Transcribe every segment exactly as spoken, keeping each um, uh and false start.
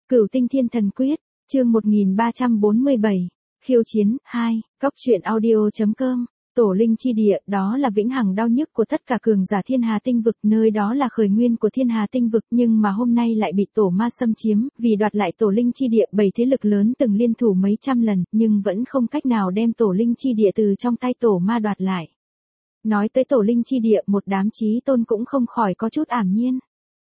Cửu Tinh Thiên Thần Quyết, chương một nghìn ba trăm bốn mươi bảy, khiêu chiến, hai, góc truyện audio chấm com, tổ linh chi địa, đó là vĩnh hằng đau nhức của tất cả cường giả thiên hà tinh vực, nơi đó là khởi nguyên của thiên hà tinh vực, nhưng mà hôm nay lại bị tổ ma xâm chiếm, vì đoạt lại tổ linh chi địa, bảy thế lực lớn từng liên thủ mấy trăm lần, nhưng vẫn không cách nào đem tổ linh chi địa từ trong tay tổ ma đoạt lại. Nói tới tổ linh chi địa, một đám chí tôn cũng không khỏi có chút ảm nhiên.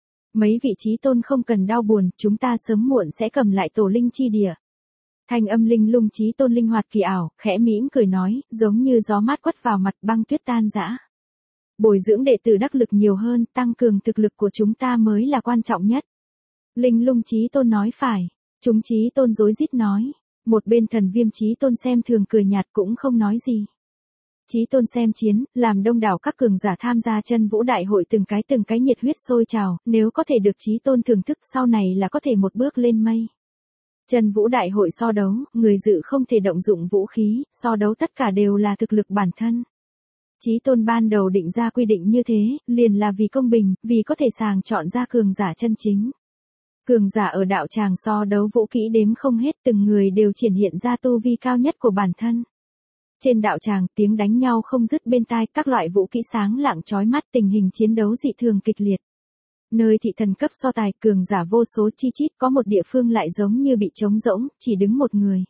Mấy vị chí tôn không cần đau buồn, chúng ta sớm muộn sẽ cầm lại tổ linh chi địa. Thanh âm linh lung chí tôn linh hoạt kỳ ảo, khẽ mỉm cười nói, giống như gió mát quất vào mặt, băng tuyết tan rã. Bồi dưỡng đệ tử đắc lực nhiều hơn, tăng cường thực lực của chúng ta mới là quan trọng nhất. Linh lung chí tôn nói phải, chúng chí tôn rối rít nói. Một bên thần viêm chí tôn xem thường cười nhạt cũng không nói gì. Chí tôn xem chiến, làm đông đảo các cường giả tham gia chân vũ đại hội từng cái từng cái nhiệt huyết sôi trào, nếu có thể được chí tôn thưởng thức sau này là có thể một bước lên mây. Chân vũ đại hội so đấu, người dự không thể động dụng vũ khí, so đấu tất cả đều là thực lực bản thân. Chí tôn ban đầu định ra quy định như thế, liền là vì công bình, vì có thể sàng chọn ra cường giả chân chính. Cường giả ở đạo tràng so đấu vũ kỹ đếm không hết, từng người đều triển hiện ra tu vi cao nhất của bản thân. Trên đạo tràng, tiếng đánh nhau không dứt bên tai, các loại vũ kỹ sáng lạng chói mắt, tình hình chiến đấu dị thường kịch liệt. Nơi thị thần cấp so tài, cường giả vô số chi chít, có một địa phương lại giống như bị trống rỗng, chỉ đứng một người.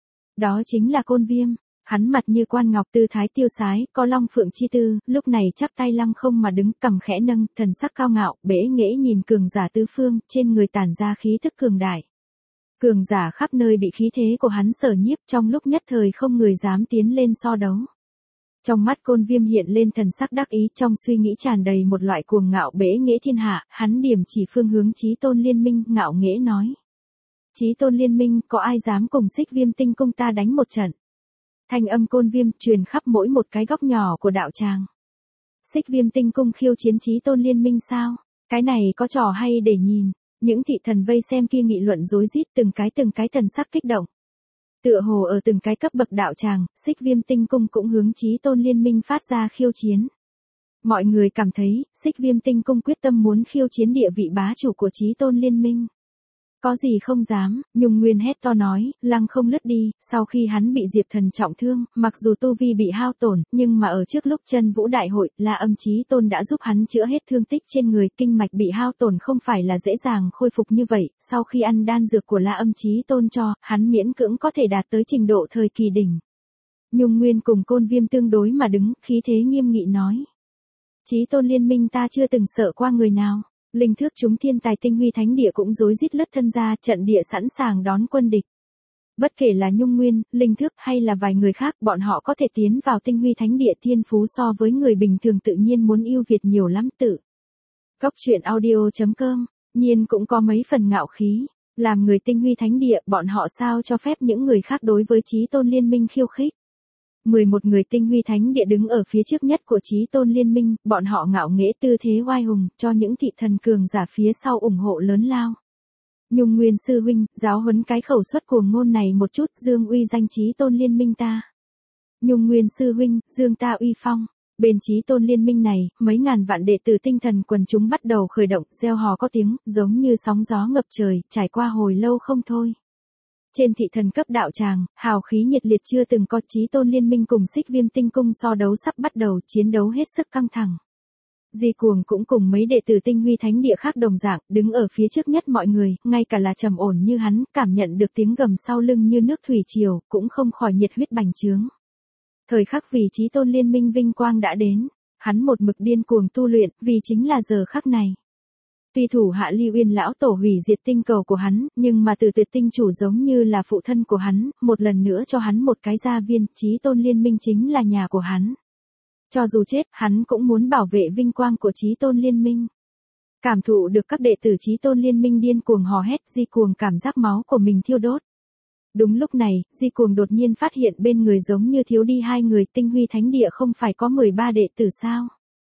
Đó chính là Côn Viêm, hắn mặt như quan ngọc, tư thái tiêu sái, có long phượng chi tư, lúc này chắp tay lăng không mà đứng, cằm khẽ nâng, thần sắc cao ngạo, bẽ nghễ nhìn cường giả tứ phương, trên người tản ra khí thức cường đại. Cường giả khắp nơi bị khí thế của hắn sở nhiếp, trong lúc nhất thời không người dám tiến lên so đấu. Trong mắt Côn Viêm hiện lên thần sắc đắc ý, trong suy nghĩ tràn đầy một loại cuồng ngạo bẽ nghễ thiên hạ, hắn điểm chỉ phương hướng Chí Tôn Liên Minh, ngạo nghễ nói. Chí Tôn Liên Minh, có ai dám cùng Xích Viêm Tinh Cung ta đánh một trận? Thanh âm Côn Viêm truyền khắp mỗi một cái góc nhỏ của đạo tràng. Xích Viêm Tinh Cung khiêu chiến Chí Tôn Liên Minh sao? Cái này có trò hay để nhìn. Những thị thần vây xem kia nghị luận rối rít, từng cái từng cái thần sắc kích động. Tựa hồ ở từng cái cấp bậc đạo tràng, Xích Viêm Tinh Cung cũng hướng Chí Tôn Liên Minh phát ra khiêu chiến. Mọi người cảm thấy, Xích Viêm Tinh Cung quyết tâm muốn khiêu chiến địa vị bá chủ của Chí Tôn Liên Minh. Có gì không dám, Nhung Nguyên hét to nói, lăng không lướt đi, sau khi hắn bị Diệp Thần trọng thương, mặc dù tu vi bị hao tổn, nhưng mà ở trước lúc chân vũ đại hội, La Âm Chí Tôn đã giúp hắn chữa hết thương tích trên người, kinh mạch bị hao tổn không phải là dễ dàng khôi phục như vậy, sau khi ăn đan dược của La Âm Chí Tôn cho, hắn miễn cưỡng có thể đạt tới trình độ thời kỳ đỉnh. Nhung Nguyên cùng Côn Viêm tương đối mà đứng, khí thế nghiêm nghị nói. Chí Tôn Liên Minh ta chưa từng sợ qua người nào. Linh thước chúng thiên tài tinh huy thánh địa cũng rối rít lướt thân ra, trận địa sẵn sàng đón quân địch. Bất kể là Nhung Nguyên, Linh thước hay là vài người khác, bọn họ có thể tiến vào tinh huy thánh địa thiên phú so với người bình thường tự nhiên muốn ưu việt nhiều lắm tự. Góc truyện audio chấm com, nhiên cũng có mấy phần ngạo khí. Làm người tinh huy thánh địa, bọn họ sao cho phép những người khác đối với Chí Tôn Liên Minh khiêu khích. mười một người tinh huy thánh địa đứng ở phía trước nhất của Chí Tôn Liên Minh, bọn họ ngạo nghễ tư thế oai hùng, cho những thị thần cường giả phía sau ủng hộ lớn lao. Nhung Nguyên sư huynh, giáo huấn cái khẩu suất cuồng ngôn này một chút, dương uy danh Chí Tôn Liên Minh ta. Nhung Nguyên sư huynh, dương ta uy phong. Bên Chí Tôn Liên Minh này, mấy ngàn vạn đệ tử tinh thần quần chúng bắt đầu khởi động, reo hò có tiếng, giống như sóng gió ngập trời, trải qua hồi lâu không thôi. Trên thị thần cấp đạo tràng, hào khí nhiệt liệt chưa từng có, Chí Tôn Liên Minh cùng Xích Viêm Tinh Cung so đấu sắp bắt đầu, chiến đấu hết sức căng thẳng. Di Cuồng cũng cùng mấy đệ tử tinh huy thánh địa khác đồng dạng, đứng ở phía trước nhất mọi người, ngay cả là trầm ổn như hắn, cảm nhận được tiếng gầm sau lưng như nước thủy triều, cũng không khỏi nhiệt huyết bành trướng. Thời khắc vì Chí Tôn Liên Minh vinh quang đã đến, hắn một mực điên cuồng tu luyện, vì chính là giờ khắc này. Tuy thủ hạ Lưu Uyên lão tổ hủy diệt tinh cầu của hắn, nhưng mà từ tuyệt tinh chủ giống như là phụ thân của hắn, một lần nữa cho hắn một cái gia viên, Chí Tôn Liên Minh chính là nhà của hắn. Cho dù chết, hắn cũng muốn bảo vệ vinh quang của Chí Tôn Liên Minh. Cảm thụ được các đệ tử Chí Tôn Liên Minh điên cuồng hò hét, Di Cuồng cảm giác máu của mình thiêu đốt. Đúng lúc này, Di Cuồng đột nhiên phát hiện bên người giống như thiếu đi hai người, tinh huy thánh địa không phải có mười ba đệ tử sao?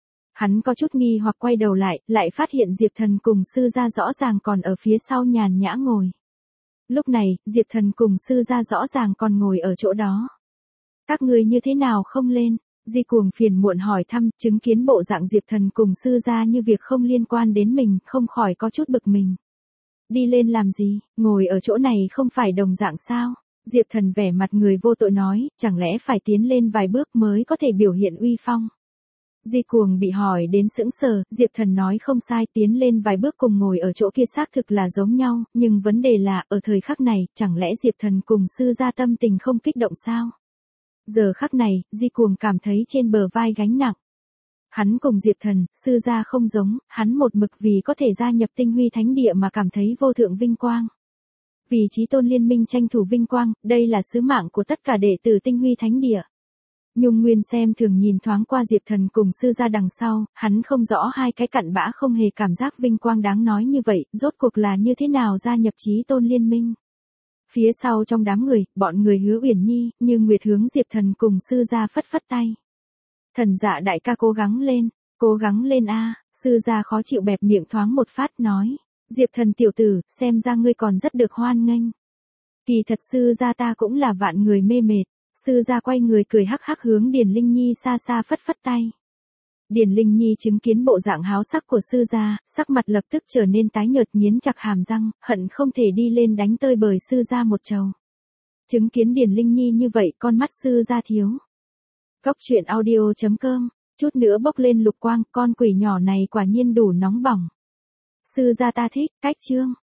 Hắn có chút nghi hoặc quay đầu lại, lại phát hiện Diệp Thần cùng sư gia rõ ràng còn ở phía sau nhàn nhã ngồi. Lúc này, Diệp Thần cùng sư gia rõ ràng còn ngồi ở chỗ đó. Các người như thế nào không lên? Di Cuồng phiền muộn hỏi thăm, chứng kiến bộ dạng Diệp Thần cùng sư gia như việc không liên quan đến mình, không khỏi có chút bực mình. Đi lên làm gì, ngồi ở chỗ này không phải đồng dạng sao? Diệp Thần vẻ mặt người vô tội nói, chẳng lẽ phải tiến lên vài bước mới có thể biểu hiện uy phong. Di Cuồng bị hỏi đến sững sờ, Diệp Thần nói không sai, tiến lên vài bước cùng ngồi ở chỗ kia xác thực là giống nhau, nhưng vấn đề là, ở thời khắc này, chẳng lẽ Diệp Thần cùng sư gia tâm tình không kích động sao? Giờ khắc này, Di Cuồng cảm thấy trên bờ vai gánh nặng. Hắn cùng Diệp Thần, sư gia không giống, hắn một mực vì có thể gia nhập tinh huy thánh địa mà cảm thấy vô thượng vinh quang. Vì chí tôn liên minh tranh thủ vinh quang, đây là sứ mạng của tất cả đệ tử tinh huy thánh địa. Nhung Nguyên xem thường nhìn thoáng qua Diệp Thần cùng sư gia đằng sau, hắn không rõ hai cái cặn bã không hề cảm giác vinh quang đáng nói như vậy, rốt cuộc là như thế nào gia nhập chí tôn liên minh. Phía sau trong đám người, bọn người Hứa Uyển Nhi, Như Nguyệt hướng Diệp Thần cùng sư gia phất phất tay. Thần Dạ đại ca cố gắng lên, cố gắng lên a, sư gia khó chịu bẹp miệng thoáng một phát nói. Diệp Thần tiểu tử, xem ra ngươi còn rất được hoan nghênh. Kỳ thật sư gia ta cũng là vạn người mê mệt. Sư gia quay người cười hắc hắc hướng Điền Linh Nhi xa xa phất phất tay. Điền Linh Nhi chứng kiến bộ dạng háo sắc của sư gia, sắc mặt lập tức trở nên tái nhợt nghiến chặt hàm răng, hận không thể đi lên đánh tơi bời sư gia một trầu. Chứng kiến Điền Linh Nhi như vậy, con mắt sư gia thiếu. Góc truyện audio chấm com, chút nữa bốc lên lục quang, con quỷ nhỏ này quả nhiên đủ nóng bỏng. Sư gia ta thích, cách chương.